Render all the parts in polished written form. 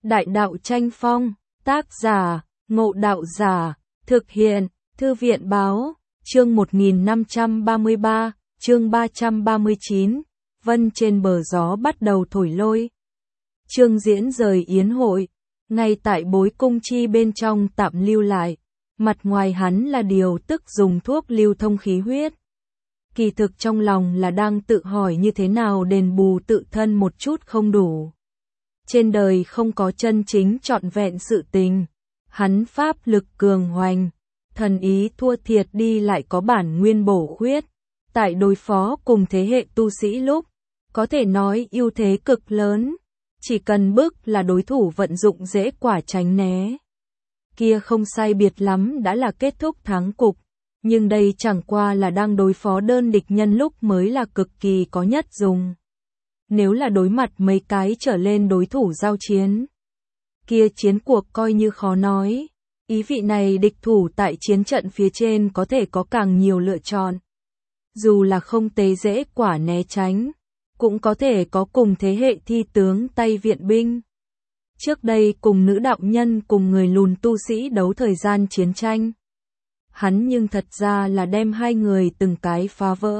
Đại đạo tranh phong, tác giả, Ngộ Đạo Giả, thực hiện, Thư viện báo, chương 1533, chương 339, Vân trên bờ gió bắt đầu thổi lôi. Trương Diễn rời yến hội, ngay tại bối cung chi bên trong tạm lưu lại, mặt ngoài hắn là điều tức dùng thuốc lưu thông khí huyết. Kỳ thực trong lòng là đang tự hỏi như thế nào đền bù tự thân một chút không đủ. Trên đời không có chân chính trọn vẹn sự tình, hắn pháp lực cường hoành, thần ý thua thiệt đi lại có bản nguyên bổ khuyết, tại đối phó cùng thế hệ tu sĩ lúc, có thể nói ưu thế cực lớn, chỉ cần bức là đối thủ vận dụng dễ quả tránh né. Kia không sai biệt lắm đã là kết thúc thắng cục, nhưng đây chẳng qua là đang đối phó đơn địch nhân lúc mới là cực kỳ có nhất dùng. Nếu là đối mặt mấy cái trở lên đối thủ giao chiến, kia chiến cuộc coi như khó nói. Ý vị này địch thủ tại chiến trận phía trên có thể có càng nhiều lựa chọn. Dù là không tế dễ quả né tránh, cũng có thể có cùng thế hệ thi tướng tay viện binh. Trước đây cùng nữ đạo nhân cùng người lùn tu sĩ đấu thời gian chiến tranh. Hắn nhưng thật ra là đem hai người từng cái phá vỡ.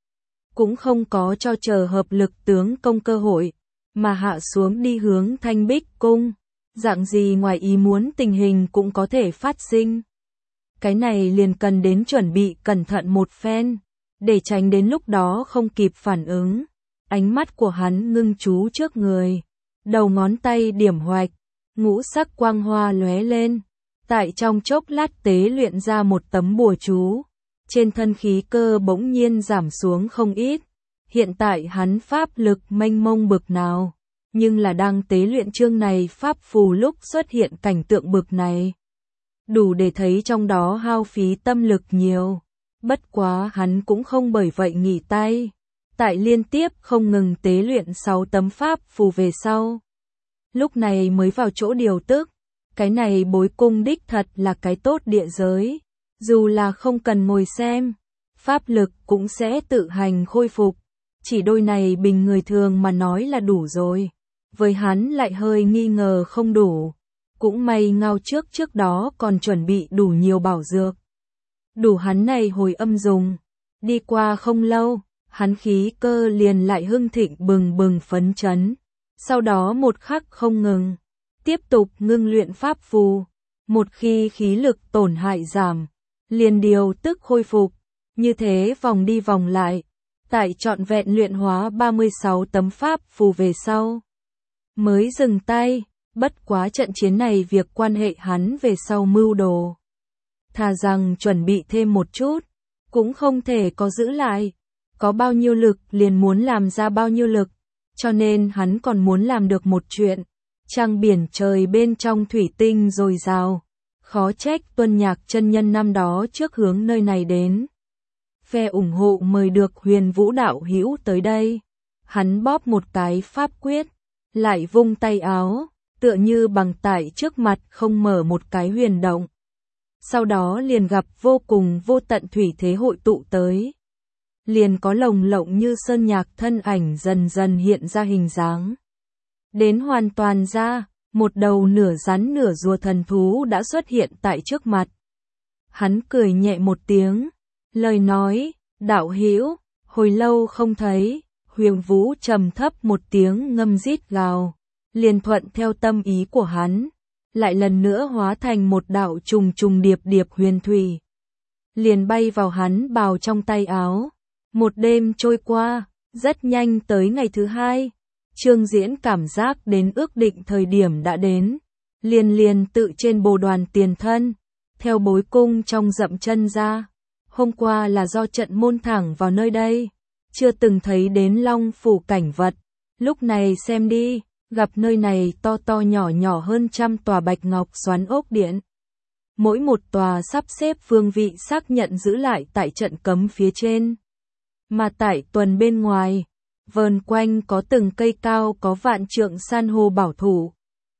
Cũng không có cho chờ hợp lực tướng công cơ hội, mà hạ xuống đi hướng Thanh Bích Cung. Dạng gì ngoài ý muốn tình hình cũng có thể phát sinh. Cái này liền cần đến chuẩn bị cẩn thận một phen, để tránh đến lúc đó không kịp phản ứng. Ánh mắt của hắn ngưng chú trước người, đầu ngón tay điểm hoạch, ngũ sắc quang hoa lóe lên. Tại trong chốc lát tế luyện ra một tấm bùa chú, trên thân khí cơ bỗng nhiên giảm xuống không ít. Hiện tại hắn pháp lực mênh mông bực nào, nhưng là đang tế luyện chương này pháp phù lúc xuất hiện cảnh tượng bực này. Đủ để thấy trong đó hao phí tâm lực nhiều, bất quá hắn cũng không bởi vậy nghỉ tay. Tại liên tiếp không ngừng tế luyện 6 tấm pháp phù về sau. Lúc này mới vào chỗ điều tức, cái này bối cung đích thật là cái tốt địa giới. Dù là không cần ngồi xem, pháp lực cũng sẽ tự hành khôi phục. Chỉ đôi này bình người thường mà nói là đủ rồi. Với hắn lại hơi nghi ngờ không đủ. Cũng may Ngao trước đó còn chuẩn bị đủ nhiều bảo dược. Đủ hắn này hồi âm dùng. Đi qua không lâu, hắn khí cơ liền lại hưng thịnh bừng bừng phấn chấn. Sau đó một khắc không ngừng, tiếp tục ngưng luyện pháp phù. Một khi khí lực tổn hại giảm, liền điều tức khôi phục. Như thế vòng đi vòng lại, tại trọn vẹn luyện hóa 36 tấm pháp phù về sau. Mới dừng tay, bất quá trận chiến này việc quan hệ hắn về sau mưu đồ. Thà rằng chuẩn bị thêm một chút, cũng không thể có giữ lại. Có bao nhiêu lực liền muốn làm ra bao nhiêu lực, cho nên hắn còn muốn làm được một chuyện. Trăng biển trời bên trong thủy tinh dồi dào, khó trách Tuân Nhạc chân nhân năm đó trước hướng nơi này đến. Phe ủng hộ mời được Huyền Vũ đạo hữu tới đây. Hắn bóp một cái pháp quyết, lại vung tay áo, tựa như bằng tại trước mặt không mở một cái huyền động. Sau đó liền gặp vô cùng vô tận thủy thế hội tụ tới. Liền có lồng lộng như sơn nhạc thân ảnh dần dần hiện ra hình dáng. Đến hoàn toàn ra, một đầu nửa rắn nửa rùa thần thú đã xuất hiện tại trước mặt. Hắn cười nhẹ một tiếng, lời nói, đạo hữu, hồi lâu không thấy. Huyền Vũ trầm thấp một tiếng ngâm rít gào, liền thuận theo tâm ý của hắn, lại lần nữa hóa thành một đạo trùng trùng điệp điệp huyền thủy. Liền bay vào hắn bào trong tay áo. Một đêm trôi qua, rất nhanh tới ngày thứ hai. Trương Diễn cảm giác đến ước định thời điểm đã đến. Liền tự trên bồ đoàn tiền thân, theo bối cung trong dậm chân ra. Hôm qua là do trận môn thẳng vào nơi đây. Chưa từng thấy đến Long phủ cảnh vật, lúc này xem đi, gặp nơi này to to nhỏ nhỏ hơn 100 tòa bạch ngọc xoắn ốc điện. Mỗi một tòa sắp xếp phương vị xác nhận giữ lại tại trận cấm phía trên. Mà tại tuần bên ngoài, vờn quanh có từng cây cao có vạn trượng san hô bảo thủ.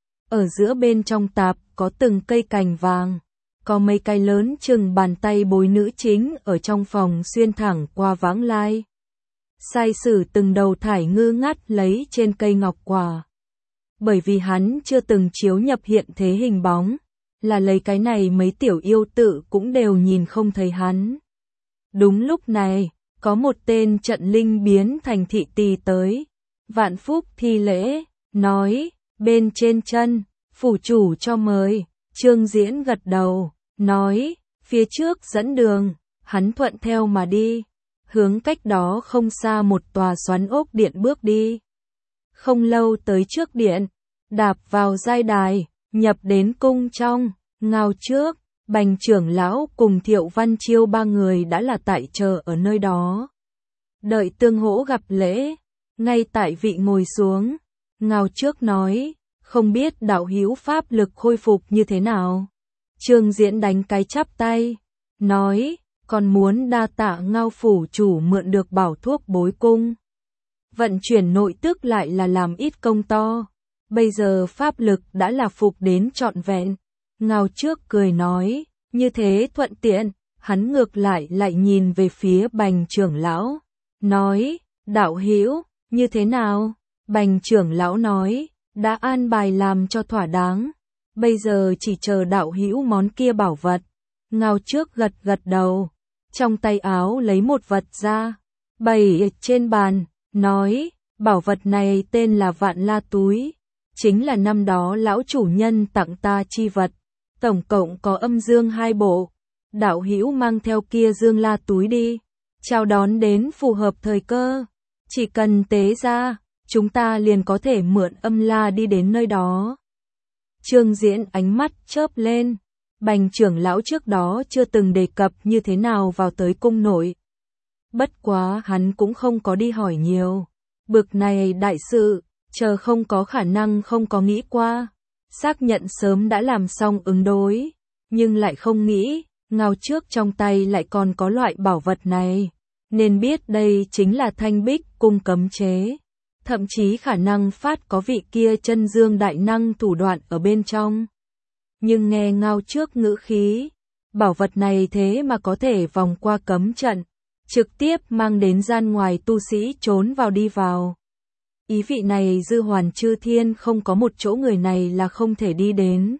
Ở giữa bên trong tạp có từng cây cành vàng, có mấy cây lớn chừng bàn tay bối nữ chính ở trong phòng xuyên thẳng qua vãng lai. Sai sử từng đầu thải ngư ngắt lấy trên cây ngọc quả. bởi vì hắn chưa từng chiếu nhập hiện thế hình bóng, là lấy cái này mấy tiểu yêu tự cũng đều nhìn không thấy hắn. Đúng lúc này, có một tên trận linh biến thành thị tỳ tới, Vạn Phúc thi lễ, nói, bên trên chân, phủ chủ cho mời. Trương Diễn gật đầu, nói, phía trước dẫn đường, hắn thuận theo mà đi, hướng cách đó không xa một tòa xoắn ốc điện bước đi. Không lâu tới trước điện, đạp vào giai đài, nhập đến cung trong, Ngao trước, Bành trưởng lão cùng Thiệu Văn Chiêu ba người đã là tại chờ ở nơi đó. Đợi tương hỗ gặp lễ, ngay tại vị ngồi xuống, Ngao trước nói, không biết đạo hữu pháp lực khôi phục như thế nào. Trương Diễn đánh cái chắp tay, nói, còn muốn đa tạ Ngao phủ chủ mượn được bảo thuốc bối cung. Vận chuyển nội tức lại là làm ít công to, bây giờ pháp lực đã là phục đến trọn vẹn. Ngao trước cười nói, như thế thuận tiện, hắn ngược lại nhìn về phía Bành trưởng lão, nói, đạo hữu, như thế nào? Bành trưởng lão nói, đã an bài làm cho thỏa đáng, bây giờ chỉ chờ đạo hữu món kia bảo vật. Ngao trước gật đầu, trong tay áo lấy một vật ra, bày trên bàn, nói, bảo vật này tên là Vạn La túi, chính là năm đó lão chủ nhân tặng ta chi vật, tổng cộng có âm dương 2 bộ, đạo hữu mang theo kia dương la túi đi, chào đón đến phù hợp thời cơ, chỉ cần tế ra, chúng ta liền có thể mượn âm la đi đến nơi đó. Trương Diễn ánh mắt chớp lên, Bành trưởng lão trước đó chưa từng đề cập như thế nào vào tới cung nội. Bất quá hắn cũng không có đi hỏi nhiều, bực này đại sự, chờ không có khả năng không có nghĩ qua, xác nhận sớm đã làm xong ứng đối, nhưng lại không nghĩ, Ngao trước trong tay lại còn có loại bảo vật này, nên biết đây chính là Thanh Bích cung cấm chế, thậm chí khả năng phát có vị kia chân dương đại năng thủ đoạn ở bên trong. Nhưng nghe Ngao trước ngữ khí, bảo vật này thế mà có thể vòng qua cấm trận, trực tiếp mang đến gian ngoài tu sĩ trốn vào đi vào. Ý vị này Dư Hoàn Chư Thiên không có một chỗ người này là không thể đi đến.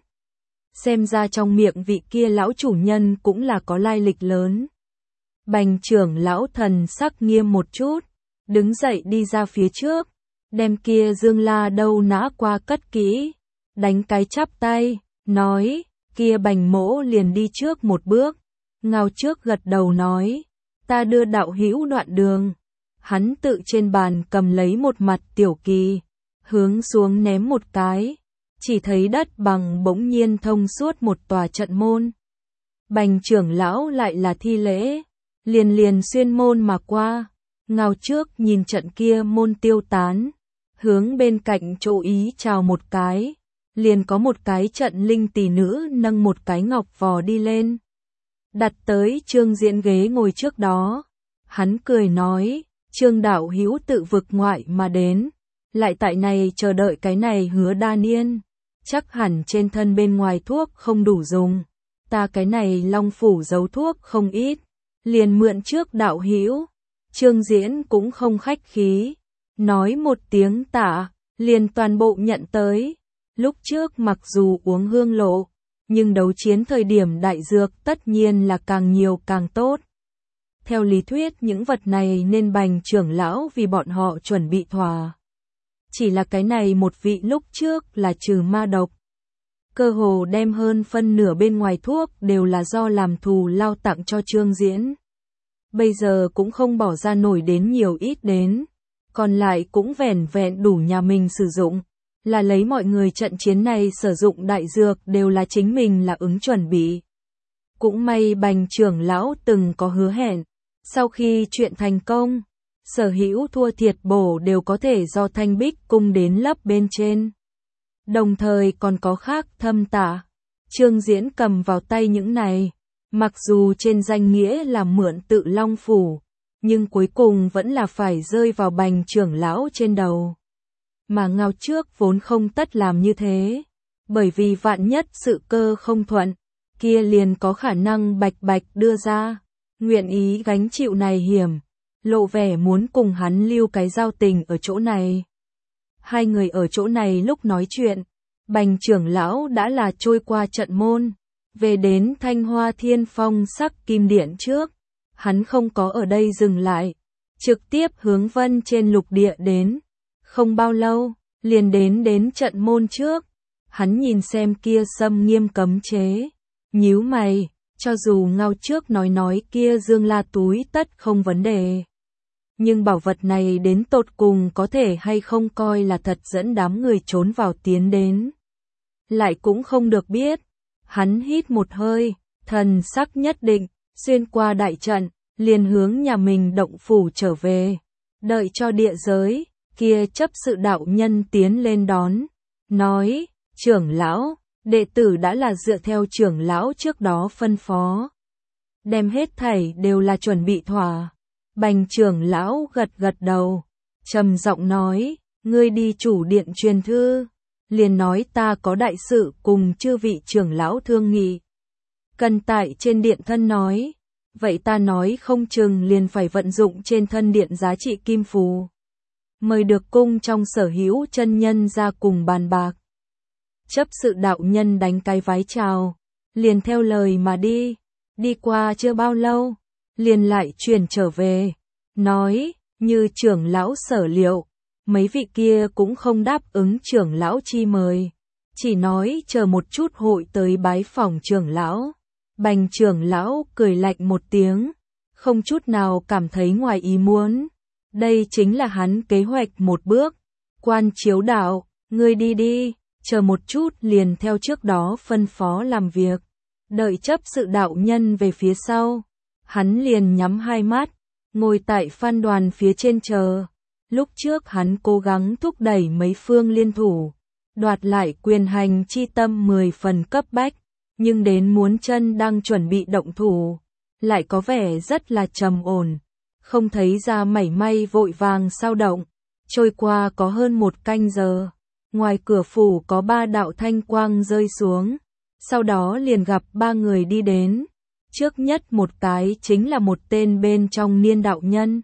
Xem ra trong miệng vị kia lão chủ nhân cũng là có lai lịch lớn. Bành trưởng lão thần sắc nghiêm một chút, đứng dậy đi ra phía trước, đem kia dương la đâu nã qua cất kỹ, đánh cái chắp tay, nói, kia Bành mỗ liền đi trước một bước. Ngao trước gật đầu nói, ta đưa đạo hữu đoạn đường. Hắn tự trên bàn cầm lấy một mặt tiểu kỳ, hướng xuống ném một cái, chỉ thấy đất bằng bỗng nhiên thông suốt một tòa trận môn. Bành trưởng lão lại là thi lễ, liền xuyên môn mà qua. Ngao trước nhìn trận kia môn tiêu tán, hướng bên cạnh chỗ ý chào một cái, liền có một cái trận linh tỷ nữ nâng một cái ngọc vò đi lên, đặt tới Trương Diễn ghế ngồi trước đó. Hắn cười nói, Trương đạo hữu tự vực ngoại mà đến, lại tại này chờ đợi cái này hứa đa niên, chắc hẳn trên thân bên ngoài thuốc không đủ dùng, ta cái này Long phủ giấu thuốc không ít, liền mượn trước đạo hữu. Trương Diễn cũng không khách khí, nói một tiếng tạ, liền toàn bộ nhận tới. Lúc trước mặc dù uống hương lộ, nhưng đấu chiến thời điểm đại dược tất nhiên là càng nhiều càng tốt. Theo lý thuyết những vật này nên Bành trưởng lão vì bọn họ chuẩn bị thỏa. Chỉ là cái này một vị lúc trước là trừ ma độc. Cơ hồ đem hơn phân nửa bên ngoài thuốc đều là do làm thù lao tặng cho Trương Diễn. Bây giờ cũng không bỏ ra nổi đến nhiều ít đến, còn lại cũng vẻn vẹn đủ nhà mình sử dụng, là lấy mọi người trận chiến này sử dụng đại dược đều là chính mình là ứng chuẩn bị. Cũng may Bành trưởng lão từng có hứa hẹn, sau khi chuyện thành công, sở hữu thua thiệt bổ đều có thể do Thanh Bích cung đến lấp bên trên. Đồng thời còn có khác thâm tả. Trương Diễn cầm vào tay những này, mặc dù trên danh nghĩa là mượn tự Long phủ, nhưng cuối cùng vẫn là phải rơi vào Bành trưởng lão trên đầu. Mà Ngao trước vốn không tất làm như thế, bởi vì vạn nhất sự cơ không thuận, kia liền có khả năng bạch đưa ra, nguyện ý gánh chịu này hiểm, lộ vẻ muốn cùng hắn lưu cái giao tình ở chỗ này. Hai người ở chỗ này lúc nói chuyện, Bành trưởng lão đã là trôi qua trận môn, về đến Thanh Hoa Thiên Phong Sắc Kim Điện trước. Hắn không có ở đây dừng lại, trực tiếp hướng Vân trên lục địa đến. Không bao lâu, liền đến trận môn trước. Hắn nhìn xem kia xâm nghiêm cấm chế, nhíu mày, cho dù Ngao trước nói kia Dương La túi tất không vấn đề. Nhưng bảo vật này đến tột cùng có thể hay không coi là thật dẫn đám người trốn vào tiến đến. Lại cũng không được biết. Hắn hít một hơi, thần sắc nhất định, xuyên qua đại trận, liền hướng nhà mình động phủ trở về. Đợi cho địa giới, kia chấp sự đạo nhân tiến lên đón, nói, trưởng lão, đệ tử đã là dựa theo trưởng lão trước đó phân phó. Đem hết thảy đều là chuẩn bị thỏa. Bành trưởng lão gật gật đầu, trầm giọng nói, ngươi đi chủ điện truyền thư, liền nói ta có đại sự cùng chư vị trưởng lão thương nghị. Cần tại trên điện thân nói, vậy ta nói không chừng liền phải vận dụng trên thân điện giá trị kim phù. Mời được cung trong sở hữu chân nhân ra cùng bàn bạc. Chấp sự đạo nhân đánh cái vái chào, liền theo lời mà đi. Đi qua chưa bao lâu, liền lại chuyển trở về, nói, như trưởng lão sở liệu, mấy vị kia cũng không đáp ứng trưởng lão chi mời, chỉ nói chờ một chút hội tới bái phỏng trưởng lão. Bành trưởng lão cười lạnh một tiếng, không chút nào cảm thấy ngoài ý muốn. Đây chính là hắn kế hoạch một bước. Quan Chiếu đạo, ngươi đi đi, chờ một chút liền theo trước đó phân phó làm việc. Đợi chấp sự đạo nhân về phía sau, hắn liền nhắm hai mắt, ngồi tại phan đoàn phía trên chờ. Lúc trước hắn cố gắng thúc đẩy mấy phương liên thủ, đoạt lại quyền hành chi tâm 10 phần cấp bách, nhưng đến muốn chân đang chuẩn bị động thủ, lại có vẻ rất là trầm ổn, không thấy ra mảy may vội vàng sao động. Trôi qua có hơn 1 canh giờ, ngoài cửa phủ có 3 đạo thanh quang rơi xuống, sau đó liền gặp 3 người đi đến. Trước nhất một cái chính là một tên bên trong niên đạo nhân.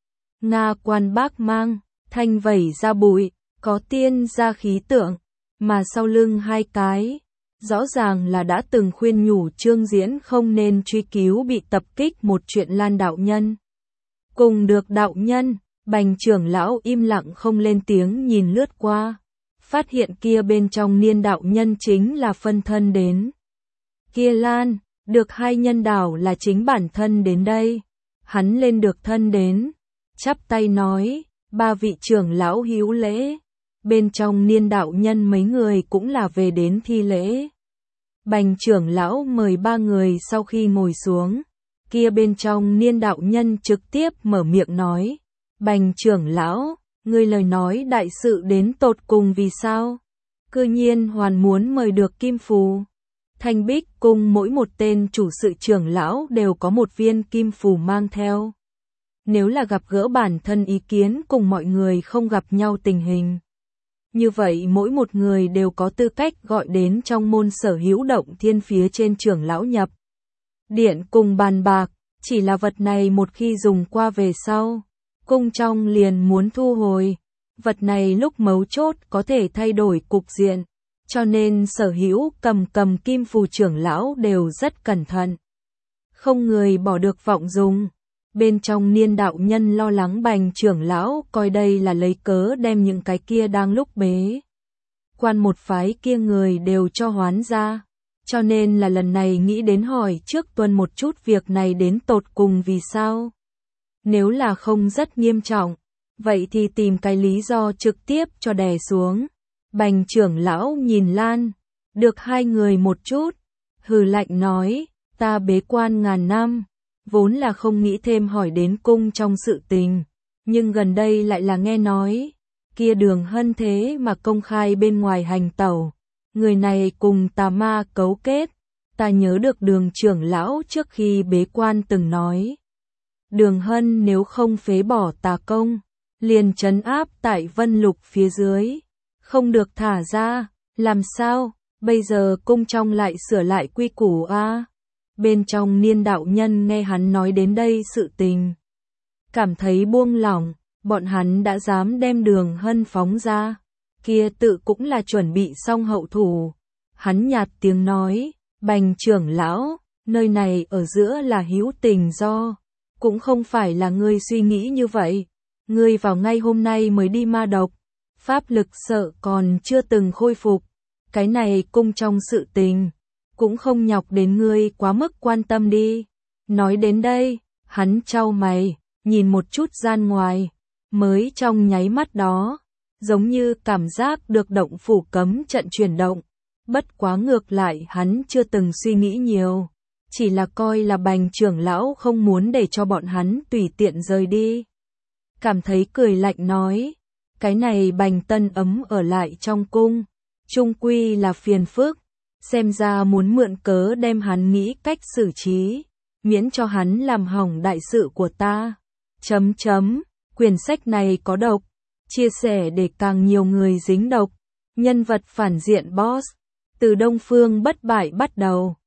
Nga quan bác mang, thanh vẩy ra bụi, có tiên ra khí tượng, mà sau lưng hai cái, rõ ràng là đã từng khuyên nhủ Trương Diễn không nên truy cứu bị tập kích một chuyện Lan đạo nhân. Cùng được đạo nhân, Bành trưởng lão im lặng không lên tiếng nhìn lướt qua, phát hiện kia bên trong niên đạo nhân chính là phân thân đến. Kia Lan, được hai nhân đảo là chính bản thân đến đây. Hắn lên được thân đến, chắp tay nói, 3 vị trưởng lão hữu lễ. Bên trong niên đạo nhân mấy người cũng là về đến thi lễ. Bành trưởng lão mời 3 người sau khi ngồi xuống, kia bên trong niên đạo nhân trực tiếp mở miệng nói, Bành trưởng lão, ngươi lời nói đại sự đến tột cùng vì sao? Cư nhiên hoàn muốn mời được kim phù. Thanh Bích cung mỗi một tên chủ sự trưởng lão đều có một viên kim phù mang theo. Nếu là gặp gỡ bản thân ý kiến cùng mọi người không gặp nhau tình hình, như vậy mỗi một người đều có tư cách gọi đến trong môn sở hữu động thiên phía trên trưởng lão nhập điện cùng bàn bạc. Chỉ là vật này một khi dùng qua về sau, cung trong liền muốn thu hồi. Vật này lúc mấu chốt có thể thay đổi cục diện, cho nên sở hữu cầm kim phù trưởng lão đều rất cẩn thận. Không người bỏ được vọng dùng. Bên trong niên đạo nhân lo lắng Bành trưởng lão coi đây là lấy cớ đem những cái kia đang lúc bế quan một phái kia người đều cho hoán ra. Cho nên là lần này nghĩ đến hỏi trước tuần một chút việc này đến tột cùng vì sao. Nếu là không rất nghiêm trọng, vậy thì tìm cái lý do trực tiếp cho đè xuống. Bành trưởng lão nhìn Lan, được hai người một chút, hừ lạnh nói, ta bế quan ngàn năm, vốn là không nghĩ thêm hỏi đến cung trong sự tình, nhưng gần đây lại là nghe nói, kia Đường Hân thế mà công khai bên ngoài hành tẩu, người này cùng tà ma cấu kết. Ta nhớ được Đường trưởng lão trước khi bế quan từng nói, Đường Hân nếu không phế bỏ tà công, liền trấn áp tại Vân Lục phía dưới, không được thả ra. Làm sao bây giờ cung trong lại sửa lại quy củ a? Bên trong niên đạo nhân nghe hắn nói đến đây sự tình, cảm thấy buông lỏng. Bọn hắn đã dám đem Đường Hân phóng ra, kia tự cũng là chuẩn bị xong hậu thủ. Hắn nhạt tiếng nói, Bành trưởng lão, nơi này ở giữa là hữu tình do, cũng không phải là ngươi suy nghĩ như vậy. Ngươi vào ngay hôm nay mới đi ma độc, pháp lực sợ còn chưa từng khôi phục. Cái này cung trong sự tình, cũng không nhọc đến ngươi quá mức quan tâm đi. Nói đến đây, hắn chau mày, nhìn một chút gian ngoài, mới trong nháy mắt đó, giống như cảm giác được động phủ cấm trận chuyển động. Bất quá ngược lại hắn chưa từng suy nghĩ nhiều, chỉ là coi là Bành trưởng lão không muốn để cho bọn hắn tùy tiện rời đi. Cảm thấy cười lạnh nói, cái này Bành Tân Ấm ở lại trong cung, chung quy là phiền phức, xem ra muốn mượn cớ đem hắn nghĩ cách xử trí, miễn cho hắn làm hỏng đại sự của ta. Quyển sách này có độc, chia sẻ để càng nhiều người dính độc. Nhân vật phản diện boss, từ Đông Phương Bất Bại bắt đầu.